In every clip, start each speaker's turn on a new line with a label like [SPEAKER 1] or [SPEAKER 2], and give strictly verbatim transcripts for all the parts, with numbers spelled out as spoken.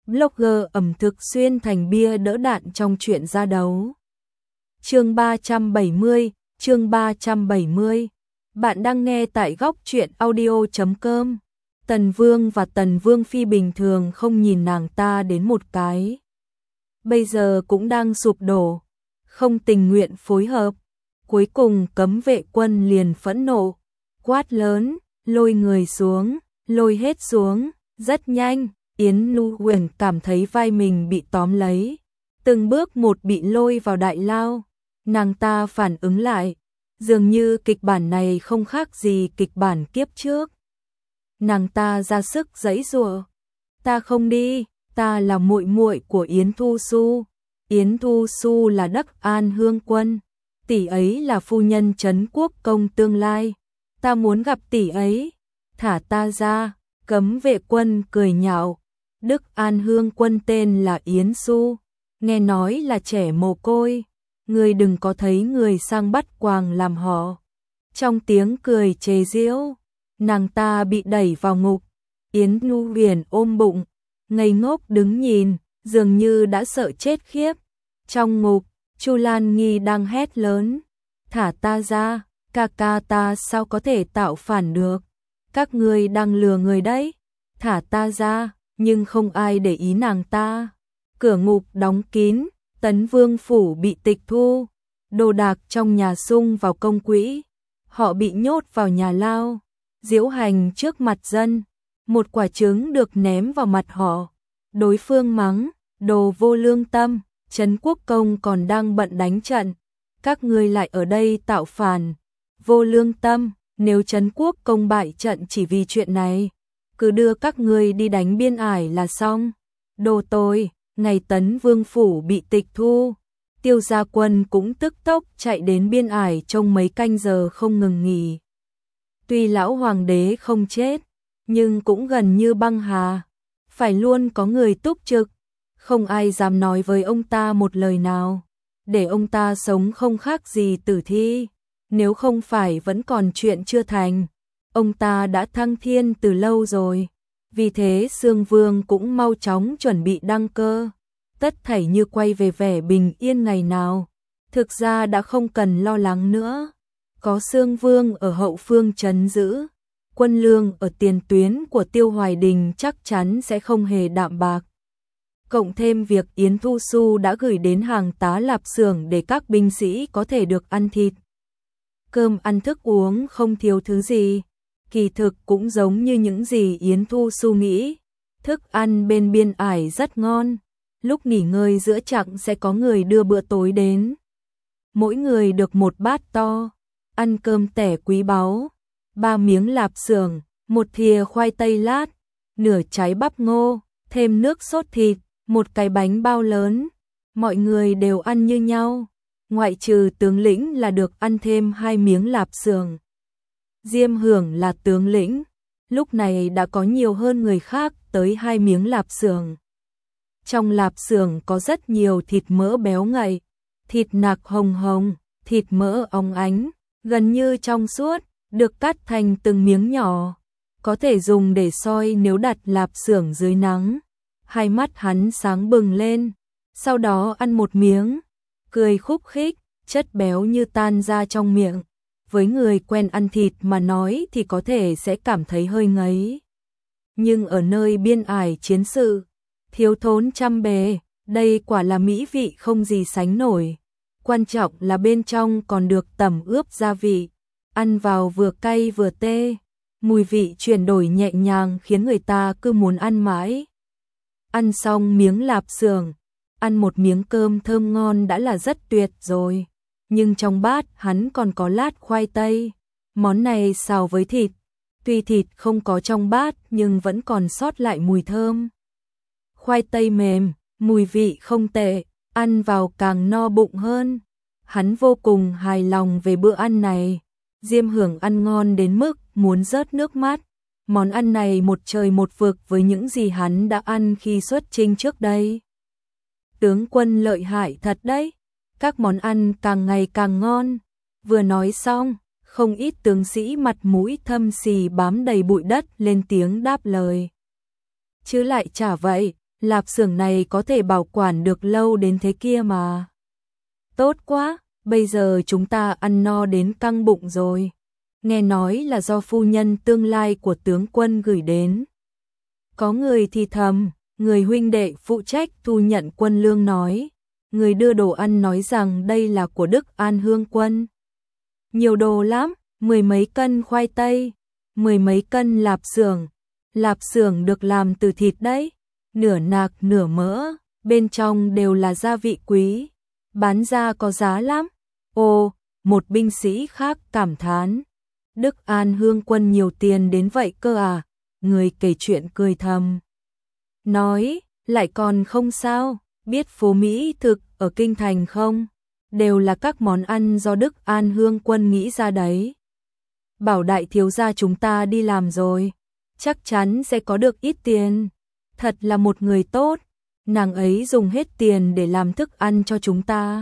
[SPEAKER 1] blogger ẩm thực xuyên thành bia đỡ đạn trong chuyện ra đấu. Chương ba trăm bảy mươi, chương ba trăm bảy mươi. Bạn đang nghe tại góc truyện audio chấm com. Tần Vương và Tần Vương Phi bình thường không nhìn nàng ta đến một cái. Bây giờ cũng đang sụp đổ, không tình nguyện phối hợp. Cuối cùng Cấm Vệ Quân liền phẫn nộ, quát lớn, lôi người xuống, lôi hết xuống, rất nhanh. Yến Nu Huyền cảm thấy vai mình bị tóm lấy, từng bước một bị lôi vào đại lao. Nàng ta phản ứng lại, dường như kịch bản này không khác gì kịch bản kiếp trước. Nàng ta ra sức giãy giụa, ta không đi, ta là muội muội của Yến Thu Xu. Yến Thu Xu là Đắc An Hương Quân, tỷ ấy là phu nhân Trấn Quốc công tương lai, ta muốn gặp tỷ ấy, thả ta ra. Cấm Vệ Quân cười nhạo, Đức An Hương Quân tên là Yến Xu, nghe nói là trẻ mồ côi, người đừng có thấy người sang bắt quàng làm họ. Trong tiếng cười chế giễu, nàng ta bị đẩy vào ngục. Yến Nu Huyền ôm bụng, ngây ngốc đứng nhìn, dường như đã sợ chết khiếp. Trong ngục, Chu Lan Nghi đang hét lớn, thả ta ra, ca ca ta sao có thể tạo phản được, các ngươi đang lừa người đấy, thả ta ra. Nhưng không ai để ý nàng ta. Cửa ngục đóng kín, Tấn Vương phủ bị tịch thu, đồ đạc trong nhà sung vào công quỹ, họ bị nhốt vào nhà lao, diễu hành trước mặt dân. Một quả trứng được ném vào mặt họ, đối phương mắng, đồ vô lương tâm, Trấn Quốc công còn đang bận đánh trận, các ngươi lại ở đây tạo phản, vô lương tâm. Nếu Trấn Quốc công bại trận chỉ vì chuyện này, cứ đưa các ngươi đi đánh Biên Ải là xong. Đồ tôi, ngày Tấn Vương phủ bị tịch thu, Tiêu Gia Quân cũng tức tốc chạy đến Biên Ải trong mấy canh giờ không ngừng nghỉ. Tuy lão hoàng đế không chết, nhưng cũng gần như băng hà, phải luôn có người túc trực, không ai dám nói với ông ta một lời nào, để ông ta sống không khác gì tử thi. Nếu không phải vẫn còn chuyện chưa thành, ông ta đã thăng thiên từ lâu rồi. Vì thế Sương Vương cũng mau chóng chuẩn bị đăng cơ, tất thảy như quay về vẻ bình yên ngày nào. Thực ra đã không cần lo lắng nữa, có Sương Vương ở hậu phương trấn giữ, quân lương ở tiền tuyến của Tiêu Hoài Đình chắc chắn sẽ không hề đạm bạc. Cộng thêm việc Yến Thu Xu đã gửi đến hàng tá lạp xưởng để các binh sĩ có thể được ăn thịt, cơm ăn thức uống không thiếu thứ gì. Kỳ thực cũng giống như những gì Yến Thu Xu nghĩ, thức ăn bên Biên Ải rất ngon, lúc nghỉ ngơi giữa chặng sẽ có người đưa bữa tối đến. Mỗi người được một bát to, ăn cơm tẻ quý báu, ba miếng lạp xưởng, một thìa khoai tây lát, nửa trái bắp ngô, thêm nước sốt thịt, một cái bánh bao lớn, mọi người đều ăn như nhau. Ngoại trừ tướng lĩnh là được ăn thêm hai miếng lạp xưởng. Diêm Hưởng là tướng lĩnh, lúc này đã có nhiều hơn người khác tới hai miếng lạp xưởng. Trong lạp xưởng có rất nhiều thịt mỡ béo ngậy, thịt nạc hồng hồng, thịt mỡ óng ánh, gần như trong suốt, được cắt thành từng miếng nhỏ, có thể dùng để xoi nếu đặt lạp xưởng dưới nắng. Hai mắt hắn sáng bừng lên, sau đó ăn một miếng, cười khúc khích, chất béo như tan ra trong miệng. Với người quen ăn thịt mà nói thì có thể sẽ cảm thấy hơi ngấy. Nhưng ở nơi Biên Ải chiến sự, thiếu thốn trăm bề, đây quả là mỹ vị không gì sánh nổi. Quan trọng là bên trong còn được tẩm ướp gia vị, ăn vào vừa cay vừa tê, mùi vị chuyển đổi nhẹ nhàng khiến người ta cứ muốn ăn mãi. Ăn xong miếng lạp xưởng, ăn một miếng cơm thơm ngon đã là rất tuyệt rồi, nhưng trong bát hắn còn có lát khoai tây, món này xào với thịt, tuy thịt không có trong bát nhưng vẫn còn sót lại mùi thơm. Khoai tây mềm, mùi vị không tệ, ăn vào càng no bụng hơn. Hắn vô cùng hài lòng về bữa ăn này. Diêm Hưởng ăn ngon đến mức muốn rớt nước mắt. Món ăn này một trời một vực với những gì hắn đã ăn khi xuất chinh trước đây. Tướng quân lợi hại thật đấy, các món ăn càng ngày càng ngon. Vừa nói xong, không ít tướng sĩ mặt mũi thâm xì bám đầy bụi đất lên tiếng đáp lời. Chứ lại chả vậy, lạp xưởng này có thể bảo quản được lâu đến thế kia mà. Tốt quá, bây giờ chúng ta ăn no đến căng bụng rồi. Nghe nói là do phu nhân tương lai của tướng quân gửi đến. Có người thì thầm, người huynh đệ phụ trách thu nhận quân lương nói. Người đưa đồ ăn nói rằng đây là của Đức An Hương quân. Nhiều đồ lắm, mười mấy cân khoai tây, mười mấy cân lạp xưởng. Lạp xưởng được làm từ thịt đấy, nửa nạc nửa mỡ, bên trong đều là gia vị quý, bán ra có giá lắm. Ồ, một binh sĩ khác cảm thán. Đức An Hương quân nhiều tiền đến vậy cơ à? Người kể chuyện cười thầm. Nói, lại còn không sao, biết phố Mỹ thực ở Kinh Thành không? Đều là các món ăn do Đức An Hương quân nghĩ ra đấy. Bảo đại thiếu gia chúng ta đi làm rồi, chắc chắn sẽ có được ít tiền. Thật là một người tốt, nàng ấy dùng hết tiền để làm thức ăn cho chúng ta.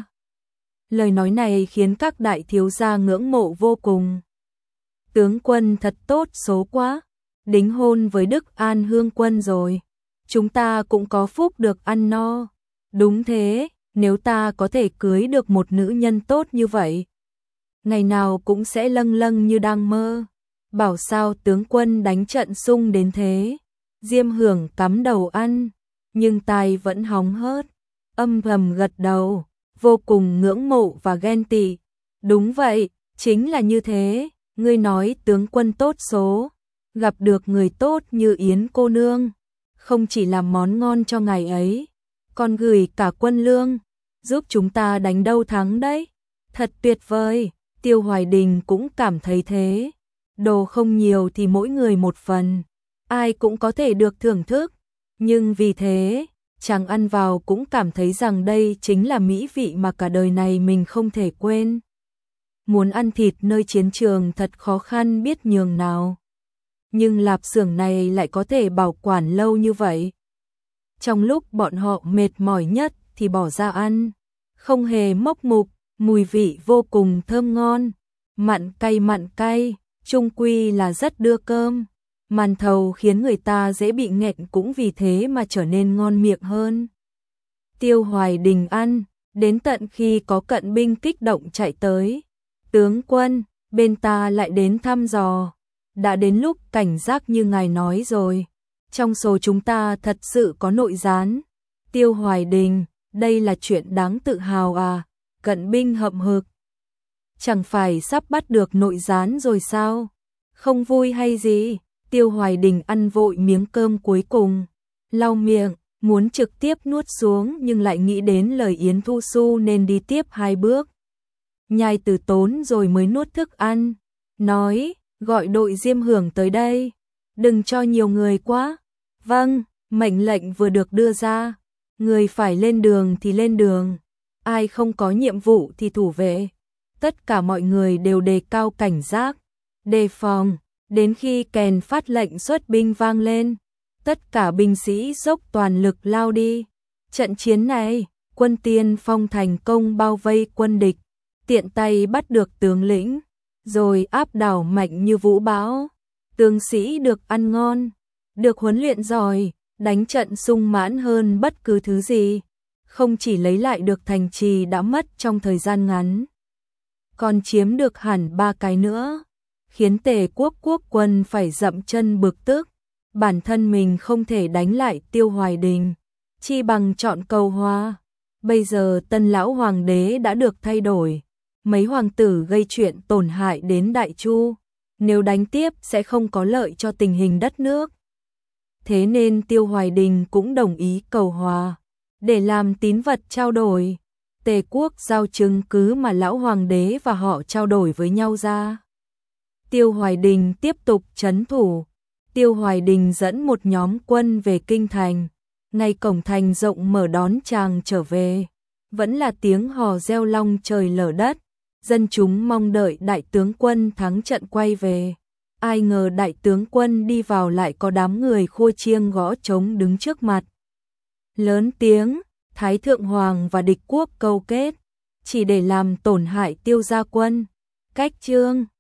[SPEAKER 1] Lời nói này khiến các đại thiếu gia ngưỡng mộ vô cùng. Tướng quân thật tốt số quá, đính hôn với Đức An Hương quân rồi. Chúng ta cũng có phúc được ăn no. Đúng thế, nếu ta có thể cưới được một nữ nhân tốt như vậy, ngày nào cũng sẽ lâng lâng như đang mơ. Bảo sao tướng quân đánh trận sung đến thế. Diêm Hưởng cắm đầu ăn, nhưng tai vẫn hóng hớt, âm thầm gật đầu, vô cùng ngưỡng mộ và ghen tị. Đúng vậy, chính là như thế, ngươi nói tướng quân tốt số, gặp được người tốt như Yến cô nương, không chỉ làm món ngon cho ngày ấy, còn gửi cả quân lương, giúp chúng ta đánh đâu thắng đấy. Thật tuyệt vời, Tiêu Hoài Đình cũng cảm thấy thế. Đồ không nhiều thì mỗi người một phần, ai cũng có thể được thưởng thức, nhưng vì thế, chàng ăn vào cũng cảm thấy rằng đây chính là mỹ vị mà cả đời này mình không thể quên. Muốn ăn thịt nơi chiến trường thật khó khăn biết nhường nào, nhưng lạp xưởng này lại có thể bảo quản lâu như vậy. Trong lúc bọn họ mệt mỏi nhất thì bỏ ra ăn, không hề mốc mục, mùi vị vô cùng thơm ngon, mặn cay mặn cay, chung quy là rất đưa cơm. Màn thầu khiến người ta dễ bị nghẹn cũng vì thế mà trở nên ngon miệng hơn. Tiêu Hoài Đình ăn, đến tận khi có cận binh kích động chạy tới. Tướng quân, bên ta lại đến thăm dò. Đã đến lúc cảnh giác như ngài nói rồi. Trong số chúng ta thật sự có nội gián. Tiêu Hoài Đình, đây là chuyện đáng tự hào à? Cận binh hậm hực. Chẳng phải sắp bắt được nội gián rồi sao? Không vui hay gì? Tiêu Hoài Đình ăn vội miếng cơm cuối cùng, lau miệng, muốn trực tiếp nuốt xuống nhưng lại nghĩ đến lời Yến Thu Xu nên đi tiếp hai bước. Nhai từ tốn rồi mới nuốt thức ăn, nói, gọi đội Diêm Hưởng tới đây, đừng cho nhiều người quá. Vâng, mệnh lệnh vừa được đưa ra, người phải lên đường thì lên đường, ai không có nhiệm vụ thì thủ vệ. Tất cả mọi người đều đề cao cảnh giác, đề phòng. Đến khi kèn phát lệnh xuất binh vang lên, tất cả binh sĩ dốc toàn lực lao đi. Trận chiến này, quân tiên phong thành công bao vây quân địch, tiện tay bắt được tướng lĩnh, rồi áp đảo mạnh như vũ bão. Tướng sĩ được ăn ngon, được huấn luyện giỏi, đánh trận sung mãn hơn bất cứ thứ gì. Không chỉ lấy lại được thành trì đã mất trong thời gian ngắn, còn chiếm được hẳn ba cái nữa, khiến Tề quốc quốc quân phải dậm chân bực tức. Bản thân mình không thể đánh lại Tiêu Hoài Đình, chi bằng chọn cầu hòa. Bây giờ tân lão hoàng đế đã được thay đổi, mấy hoàng tử gây chuyện tổn hại đến Đại Chu, nếu đánh tiếp sẽ không có lợi cho tình hình đất nước. Thế nên Tiêu Hoài Đình cũng đồng ý cầu hòa, để làm tín vật trao đổi. Tề quốc giao chứng cứ mà lão hoàng đế và họ trao đổi với nhau ra. Tiêu Hoài Đình tiếp tục trấn thủ. Tiêu Hoài Đình dẫn một nhóm quân về kinh thành, ngay cổng thành rộng mở đón chàng trở về. Vẫn là tiếng hò reo long trời lở đất, dân chúng mong đợi đại tướng quân thắng trận quay về. Ai ngờ đại tướng quân đi vào lại có đám người khua chiêng gõ trống đứng trước mặt. Lớn tiếng, Thái Thượng Hoàng và địch quốc câu kết, chỉ để làm tổn hại Tiêu gia quân. Cách chương